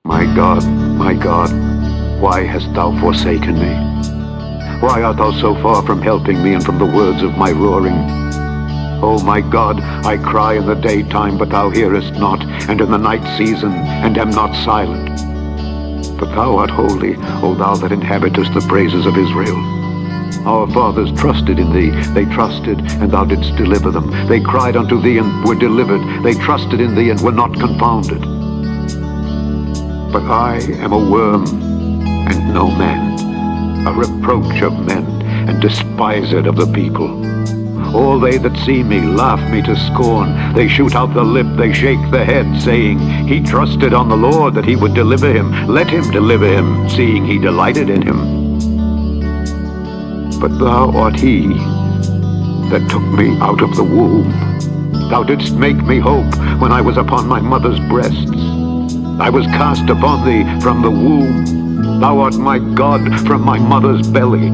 My God, why hast thou forsaken me? Why art thou so far from helping me and from the words of my roaring? O my God, I cry in the daytime, but thou hearest not, and in the night season, and am not silent. But thou art holy, O thou that inhabitest the praises of Israel. Our fathers trusted in thee. They trusted, and thou didst deliver them. They cried unto thee, and were delivered. They trusted in thee, and were not confounded. But I am a worm, and no man, a reproach of men, and despised of the people. All they that see me laugh me to scorn. They shoot out the lip, they shake the head, saying, He trusted on the Lord that he would deliver him. Let him deliver him, seeing he delighted in him. But thou art he that took me out of the womb. Thou didst make me hope when I was upon my mother's breasts. I was cast upon thee from the womb. Thou art my God from my mother's belly.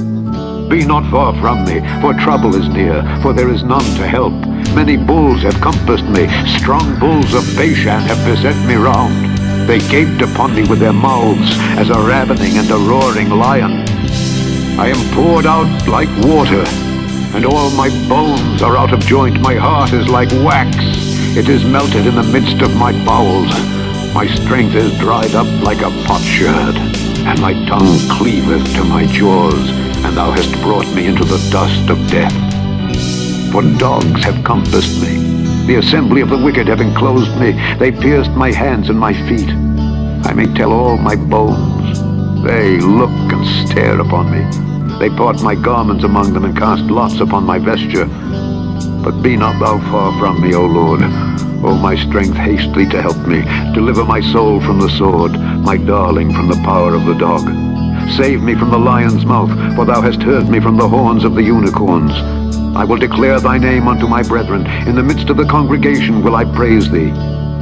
Be not far from me, for trouble is near, for there is none to help. Many bulls have compassed me. Strong bulls of Bashan have beset me round. They gaped upon me with their mouths as a ravening and a roaring lion. I am poured out like water, and all my bones are out of joint. My heart is like wax. It is melted in the midst of my bowels. My strength is dried up like a potsherd, and my tongue cleaveth to my jaws, and thou hast brought me into the dust of death. For dogs have compassed me. The assembly of the wicked have enclosed me. They pierced my hands and my feet. I may tell all my bones. They look and stare upon me. They part my garments among them and cast lots upon my vesture. But be not thou far from me, O Lord. O my strength, haste thee to help me. Deliver my soul from the sword, my darling from the power of the dog. Save me from the lion's mouth, for thou hast heard me from the horns of the unicorns. I will declare thy name unto my brethren. In the midst of the congregation will I praise thee.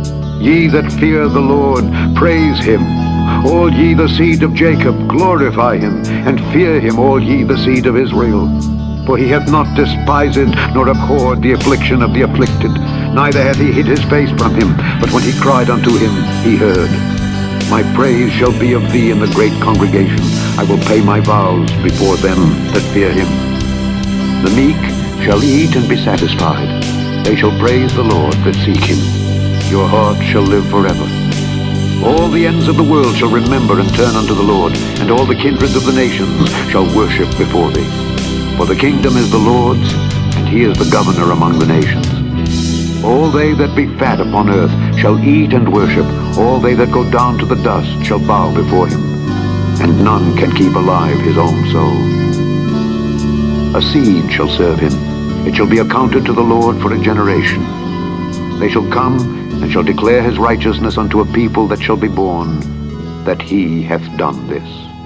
Ye that fear the Lord, praise him. All ye the seed of Jacob, glorify him, and fear him, all ye the seed of Israel. For he hath not despised nor abhorred the affliction of the afflicted, neither hath he hid his face from him, but when he cried unto him, he heard. My praise shall be of thee in the great congregation. I will pay my vows before them that fear him. The meek shall eat and be satisfied. They shall praise the Lord that seek him. Your heart shall live forever. All the ends of the world shall remember and turn unto the Lord, and all the kindreds of the nations shall worship before thee. For the kingdom is the Lord's, and he is the governor among the nations. All they that be fat upon earth shall eat and worship. All they that go down to the dust shall bow before him. And none can keep alive his own soul. A seed shall serve him. It shall be accounted to the Lord for a generation. They shall come and shall declare his righteousness unto a people that shall be born, that he hath done this.